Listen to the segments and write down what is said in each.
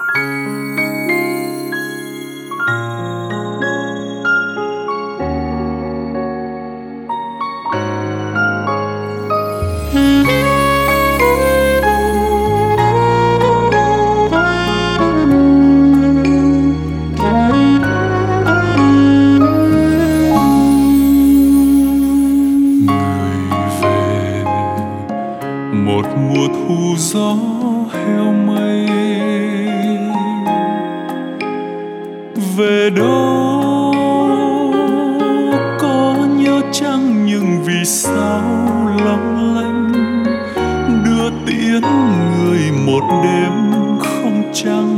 Một mùa thu gió heo mây, về đâu có nhớ chăng nhưng vì sao long lanh đưa tiễn người một đêm không trăng.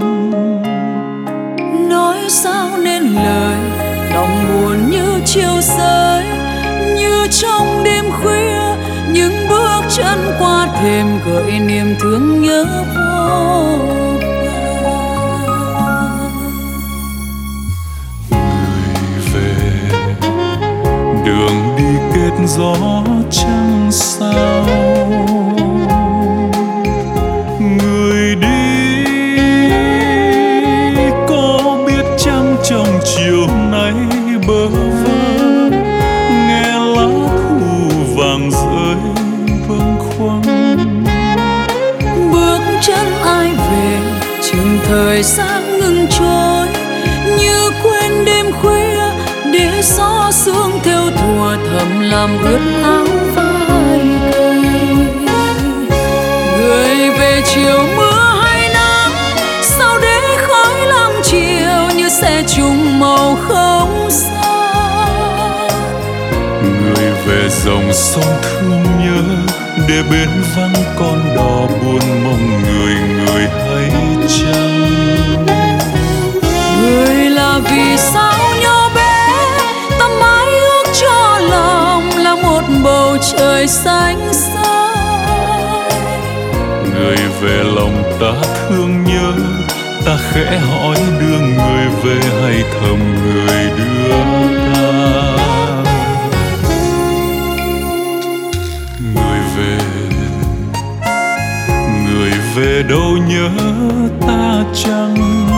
Nói sao nên lời lòng buồn như chiều rơi, như trong đêm khuya những bước chân qua thềm gợi niềm thương nhớ vô vàn. Người về đường đi kết gió trăng sao, người đi có biết chăng trong chiều nay bơ vơ nghe lá thu vàng rơi bâng khuâng. Bước chân ai về chừng thời gian ngừng trôi, như quên đêm khuya để gió sương theo thùa thầm làm ướt áo vai gầy. Người về chiều mưa hay nắng, sao để khói lam chiều như sẽ chung màu không xa. Người về dòng sông thương nhớ để bên vắng con đò buồn mong người, người hay chăng. Người là vì sao nhỏ bé, tấm mái ước cho lòng là một bầu trời xanh xanh. Người về lòng ta thương nhớ, ta khẽ hỏi đưa người về hay thầm người đưa ta. Người về đâu nhớ ta chăng.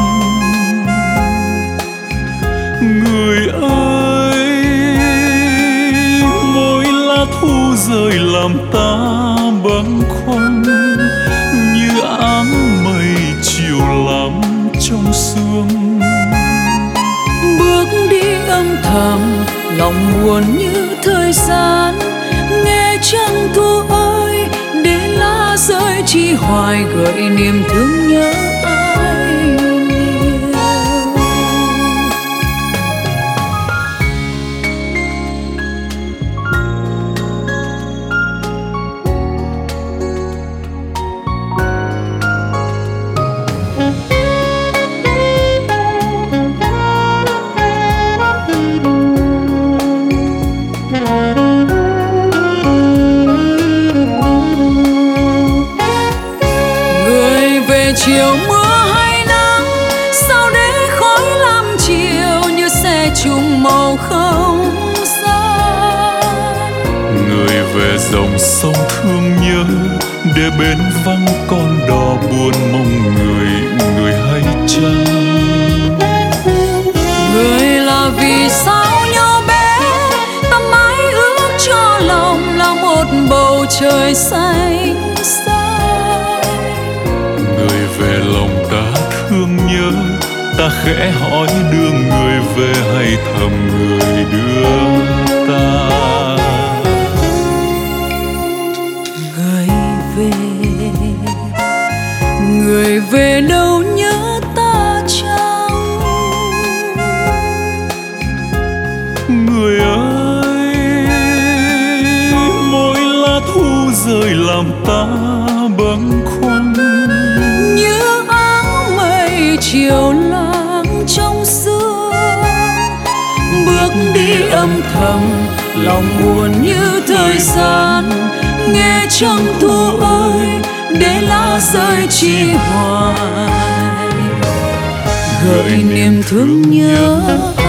Người ơi, mỗi lá thu rơi làm ta bâng khuâng, như áng mây chiều lắm trong sương. Bước đi âm thầm lòng buồn như thời gian, nghe trăng thu ơi để lá rơi chi hoài gợi niềm thương nhớ ai nhiều. Chiều mưa hay nắng, sao để khói lam chiều như xe chung màu không gian. Người về dòng sông thương nhớ để bên vắng con đò buồn mong người, người hay chăng. Người là vì sao nhỏ bé, tấm mái ước cho lòng là một bầu trời xanh xanh. Người về lòng ta thương nhớ, ta khẽ hỏi đưa người về hay thầm người đưa ta. Người về đâu nhớ ta chăng. Người ơi, mỗi lá thu rơi làm ta bâng khuâng, như áng mây chiều lãng trong sương. Bước đi âm thầm lòng buồn như thời gian, nghe trăng thu ơi để lá rơi chi hoài gợi niềm thương nhớ